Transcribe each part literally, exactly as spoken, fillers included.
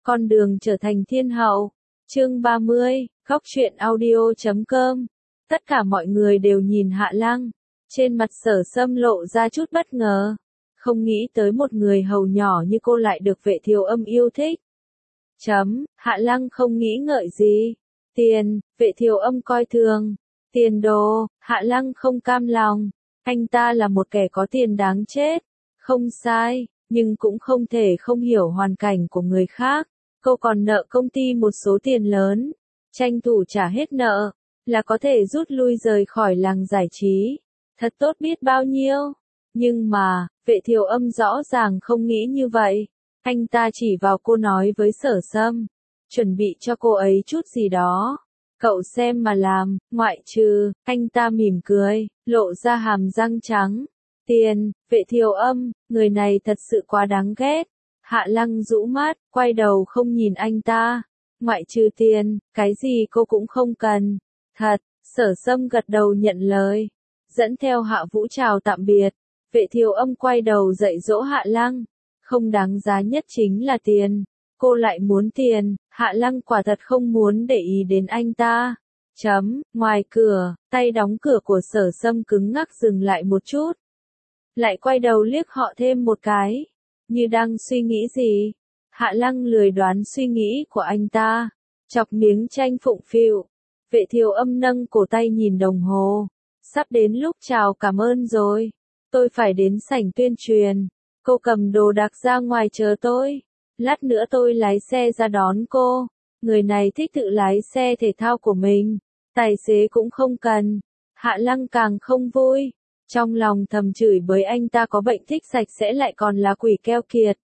Con đường trở thành thiên hậu. Chương ba mươi, góc truyện audio chấm com. Tất cả mọi người đều nhìn Hạ Lăng. Trên mặt Sở Sâm lộ ra chút bất ngờ. Không nghĩ tới một người hầu nhỏ như cô lại được Vệ Thiều Âm yêu thích. Chấm, Hạ Lăng không nghĩ ngợi gì. Tiền, Vệ Thiều Âm coi thường. Tiền đồ, Hạ Lăng không cam lòng. Anh ta là một kẻ có tiền đáng chết. Không sai, nhưng cũng không thể không hiểu hoàn cảnh của người khác. Cô còn nợ công ty một số tiền lớn. Tranh thủ trả hết nợ, là có thể rút lui rời khỏi làng giải trí. Thật tốt biết bao nhiêu. Nhưng mà, Vệ Thiều Âm rõ ràng không nghĩ như vậy. Anh ta chỉ vào cô nói với Sở Sâm. Chuẩn bị cho cô ấy chút gì đó. Cậu xem mà làm, ngoại trừ, anh ta mỉm cười, lộ ra hàm răng trắng. Tiền, Vệ Thiều Âm, người này thật sự quá đáng ghét. Hạ Lăng rũ mắt, quay đầu không nhìn anh ta. Ngoại trừ tiền, cái gì cô cũng không cần. Thật, Sở Sâm gật đầu nhận lời. Dẫn theo Hạ Vũ chào tạm biệt. Vệ Thiều Âm quay đầu dạy dỗ Hạ Lăng. Không đáng giá nhất chính là tiền. Cô lại muốn tiền, Hạ Lăng quả thật không muốn để ý đến anh ta. Chấm, ngoài cửa, tay đóng cửa của Sở Sâm cứng ngắc dừng lại một chút. Lại quay đầu liếc họ thêm một cái. Như đang suy nghĩ gì. Hạ Lăng lười đoán suy nghĩ của anh ta. Chọc miếng chanh phụng phịu. Vệ Thiều Âm nâng cổ tay nhìn đồng hồ. Sắp đến lúc chào cảm ơn rồi. Tôi phải đến sảnh tuyên truyền. Cô cầm đồ đạc ra ngoài chờ tôi. Lát nữa tôi lái xe ra đón cô. Người này thích tự lái xe thể thao của mình. Tài xế cũng không cần. Hạ Lăng càng không vui. Trong lòng thầm chửi bới anh ta có bệnh thích sạch sẽ lại còn là quỷ keo kiệt.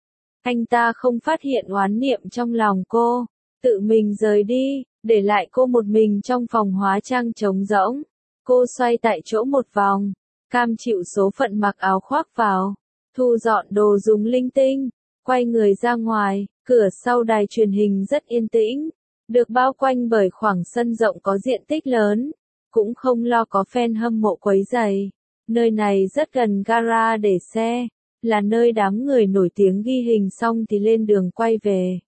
Anh ta không phát hiện oán niệm trong lòng cô. Tự mình rời đi, để lại cô một mình trong phòng hóa trang trống rỗng. Cô xoay tại chỗ một vòng. Cam chịu số phận mặc áo khoác vào. Thu dọn đồ dùng linh tinh. Quay người ra ngoài, cửa sau đài truyền hình rất yên tĩnh. Được bao quanh bởi khoảng sân rộng có diện tích lớn. Cũng không lo có fan hâm mộ quấy rầy. Nơi này rất gần gara để xe. Là nơi đám người nổi tiếng ghi hình xong thì lên đường quay về.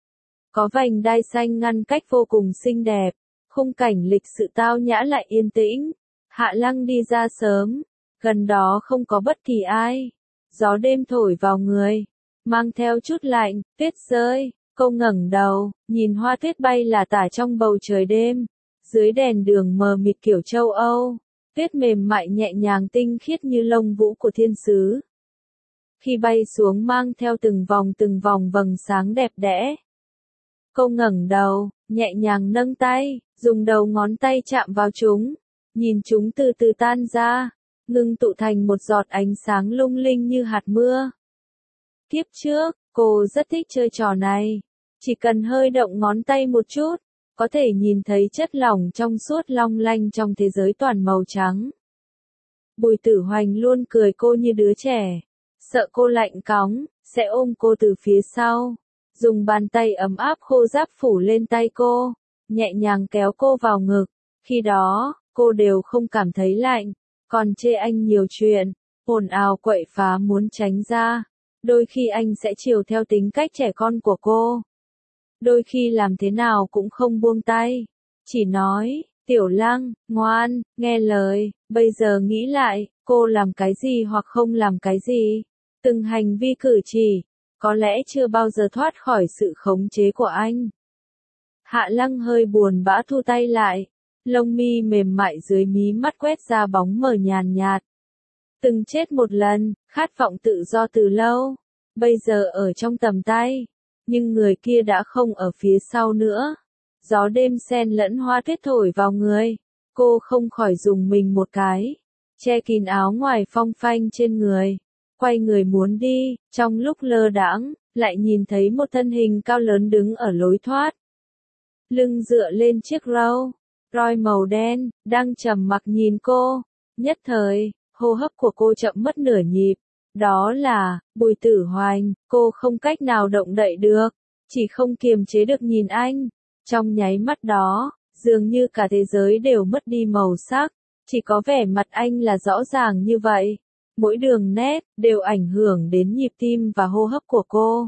Có vành đai xanh ngăn cách vô cùng xinh đẹp. Khung cảnh lịch sự tao nhã lại yên tĩnh. Hạ Lăng đi ra sớm. Gần đó không có bất kỳ ai. Gió đêm thổi vào người. Mang theo chút lạnh, tuyết rơi. Cô ngẩng đầu, nhìn hoa tuyết bay lả tả trong bầu trời đêm. Dưới đèn đường mờ mịt kiểu châu Âu. Tuyết mềm mại nhẹ nhàng tinh khiết như lông vũ của thiên sứ. Khi bay xuống mang theo từng vòng từng vòng vầng sáng đẹp đẽ. Cô ngẩng đầu, nhẹ nhàng nâng tay, dùng đầu ngón tay chạm vào chúng. Nhìn chúng từ từ tan ra, ngưng tụ thành một giọt ánh sáng lung linh như hạt mưa. Kiếp trước, cô rất thích chơi trò này. Chỉ cần hơi động ngón tay một chút, có thể nhìn thấy chất lỏng trong suốt long lanh trong thế giới toàn màu trắng. Bùi Tử Hoành luôn cười cô như đứa trẻ. Sợ cô lạnh cóng, sẽ ôm cô từ phía sau. Dùng bàn tay ấm áp khô ráp phủ lên tay cô. Nhẹ nhàng kéo cô vào ngực. Khi đó, cô đều không cảm thấy lạnh. Còn chê anh nhiều chuyện. Ồn ào quậy phá muốn tránh ra. Đôi khi anh sẽ chiều theo tính cách trẻ con của cô. Đôi khi làm thế nào cũng không buông tay. Chỉ nói, Tiểu Lăng, ngoan, nghe lời. Bây giờ nghĩ lại, cô làm cái gì hoặc không làm cái gì. Từng hành vi cử chỉ, có lẽ chưa bao giờ thoát khỏi sự khống chế của anh. Hạ Lăng hơi buồn bã thu tay lại. Lông mi mềm mại dưới mí mắt quét ra bóng mờ nhàn nhạt. Từng chết một lần, khát vọng tự do từ lâu. Bây giờ ở trong tầm tay. Nhưng người kia đã không ở phía sau nữa. Gió đêm xen lẫn hoa tuyết thổi vào người. Cô không khỏi dùng mình một cái. Che kín áo ngoài phong phanh trên người. Quay người muốn đi, trong lúc lơ đãng, lại nhìn thấy một thân hình cao lớn đứng ở lối thoát. Lưng dựa lên chiếc râu, roi màu đen, đang trầm mặc nhìn cô. Nhất thời, hô hấp của cô chậm mất nửa nhịp. Đó là, Bùi Tử Hoành, cô không cách nào động đậy được, chỉ không kiềm chế được nhìn anh. Trong nháy mắt đó, dường như cả thế giới đều mất đi màu sắc, chỉ có vẻ mặt anh là rõ ràng như vậy. Mỗi đường nét, đều ảnh hưởng đến nhịp tim và hô hấp của cô.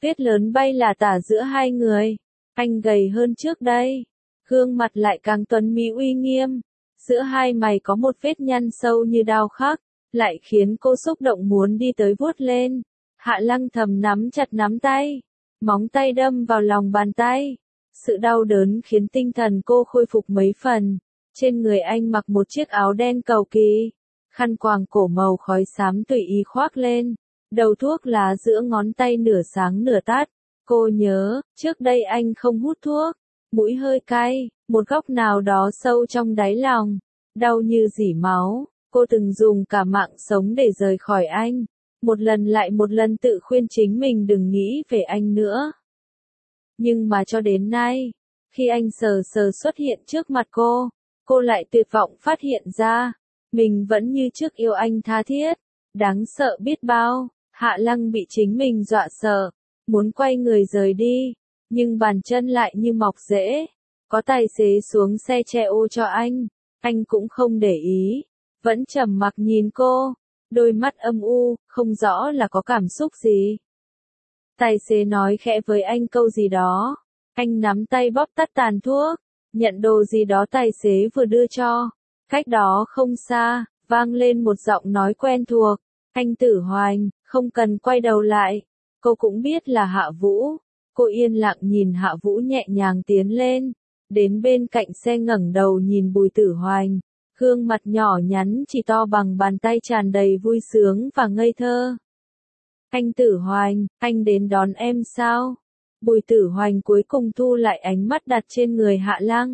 Tuyết lớn bay là tả giữa hai người. Anh gầy hơn trước đây. Gương mặt lại càng tuấn mỹ uy nghiêm. Giữa hai mày có một vết nhăn sâu như đao khắc, lại khiến cô xúc động muốn đi tới vuốt lên. Hạ Lăng thầm nắm chặt nắm tay. Móng tay đâm vào lòng bàn tay. Sự đau đớn khiến tinh thần cô khôi phục mấy phần. Trên người anh mặc một chiếc áo đen cầu kỳ. Khăn quàng cổ màu khói xám tùy ý khoác lên. Đầu thuốc lá giữa ngón tay nửa sáng nửa tắt. Cô nhớ, trước đây anh không hút thuốc. Mũi hơi cay, một góc nào đó sâu trong đáy lòng. Đau như rỉ máu. Cô từng dùng cả mạng sống để rời khỏi anh. Một lần lại một lần tự khuyên chính mình đừng nghĩ về anh nữa. Nhưng mà cho đến nay, khi anh sờ sờ xuất hiện trước mặt cô, cô lại tuyệt vọng phát hiện ra, mình vẫn như trước yêu anh tha thiết, đáng sợ biết bao. Hạ Lăng bị chính mình dọa sợ, muốn quay người rời đi, nhưng bàn chân lại như mọc rễ. Có tài xế xuống xe che ô cho anh, anh cũng không để ý, vẫn trầm mặc nhìn cô, đôi mắt âm u, không rõ là có cảm xúc gì. Tài xế nói khẽ với anh câu gì đó, anh nắm tay bóp tắt tàn thuốc, nhận đồ gì đó tài xế vừa đưa cho. Cách đó không xa, vang lên một giọng nói quen thuộc, anh Tử Hoành, không cần quay đầu lại. Cô cũng biết là Hạ Vũ, cô yên lặng nhìn Hạ Vũ nhẹ nhàng tiến lên, đến bên cạnh xe ngẩng đầu nhìn Bùi Tử Hoành, gương mặt nhỏ nhắn chỉ to bằng bàn tay tràn đầy vui sướng và ngây thơ. Anh Tử Hoành, anh đến đón em sao? Bùi Tử Hoành cuối cùng thu lại ánh mắt đặt trên người Hạ Lăng.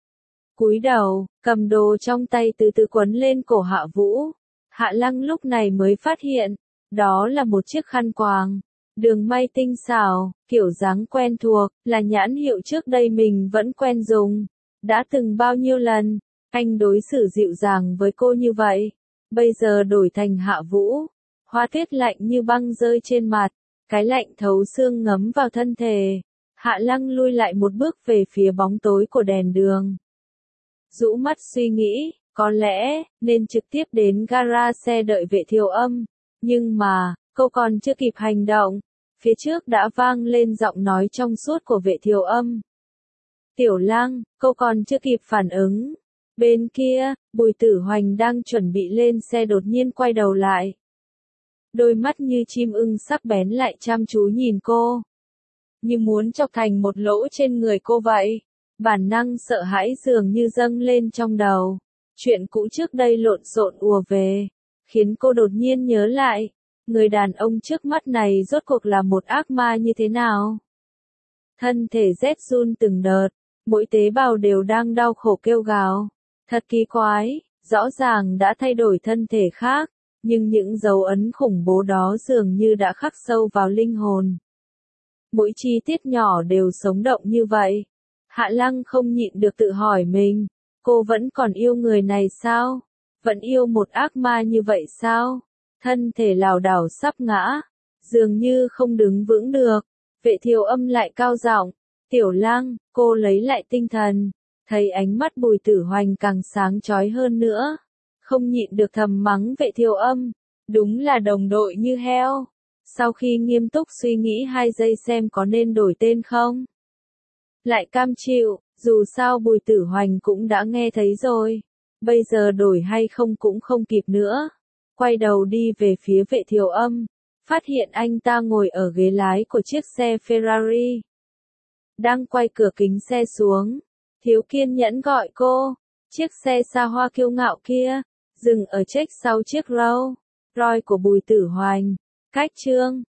Cúi đầu, cầm đồ trong tay từ từ quấn lên cổ Hạ Vũ. Hạ Lăng lúc này mới phát hiện, đó là một chiếc khăn quàng. Đường may tinh xảo, kiểu dáng quen thuộc, là nhãn hiệu trước đây mình vẫn quen dùng. Đã từng bao nhiêu lần, anh đối xử dịu dàng với cô như vậy. Bây giờ đổi thành Hạ Vũ. Hoa tuyết lạnh như băng rơi trên mặt, cái lạnh thấu xương ngấm vào thân thể. Hạ Lăng lui lại một bước về phía bóng tối của đèn đường. Rũ mắt suy nghĩ, có lẽ, nên trực tiếp đến gara xe đợi Vệ Thiều Âm. Nhưng mà, cô còn chưa kịp hành động. Phía trước đã vang lên giọng nói trong suốt của Vệ Thiều Âm. Tiểu Lăng, cô còn chưa kịp phản ứng. Bên kia, Bùi Tử Hoành đang chuẩn bị lên xe đột nhiên quay đầu lại. Đôi mắt như chim ưng sắc bén lại chăm chú nhìn cô. Như muốn chọc thành một lỗ trên người cô vậy. Bản năng sợ hãi dường như dâng lên trong đầu. Chuyện cũ trước đây lộn xộn ùa về. Khiến cô đột nhiên nhớ lại. Người đàn ông trước mắt này rốt cuộc là một ác ma như thế nào? Thân thể rét run từng đợt. Mỗi tế bào đều đang đau khổ kêu gào. Thật kỳ quái. Rõ ràng đã thay đổi thân thể khác. Nhưng những dấu ấn khủng bố đó dường như đã khắc sâu vào linh hồn. Mỗi chi tiết nhỏ đều sống động như vậy. Hạ Lăng không nhịn được tự hỏi mình, cô vẫn còn yêu người này sao? Vẫn yêu một ác ma như vậy sao? Thân thể lảo đảo sắp ngã, dường như không đứng vững được. Vệ Thiều Âm lại cao giọng, Tiểu Lăng, cô lấy lại tinh thần, thấy ánh mắt Bùi Tử Hoành càng sáng chói hơn nữa. Không nhịn được thầm mắng Vệ Thiều Âm, đúng là đồng đội như heo. Sau khi nghiêm túc suy nghĩ hai giây xem có nên đổi tên không? Lại cam chịu, dù sao Bùi Tử Hoành cũng đã nghe thấy rồi. Bây giờ đổi hay không cũng không kịp nữa. Quay đầu đi về phía Vệ Thiều Âm, phát hiện anh ta ngồi ở ghế lái của chiếc xe Ferrari. Đang quay cửa kính xe xuống, thiếu kiên nhẫn gọi cô, chiếc xe xa hoa kiêu ngạo kia, dừng ở check sau chiếc Rolls Royce của Bùi Tử Hoành. Cách chương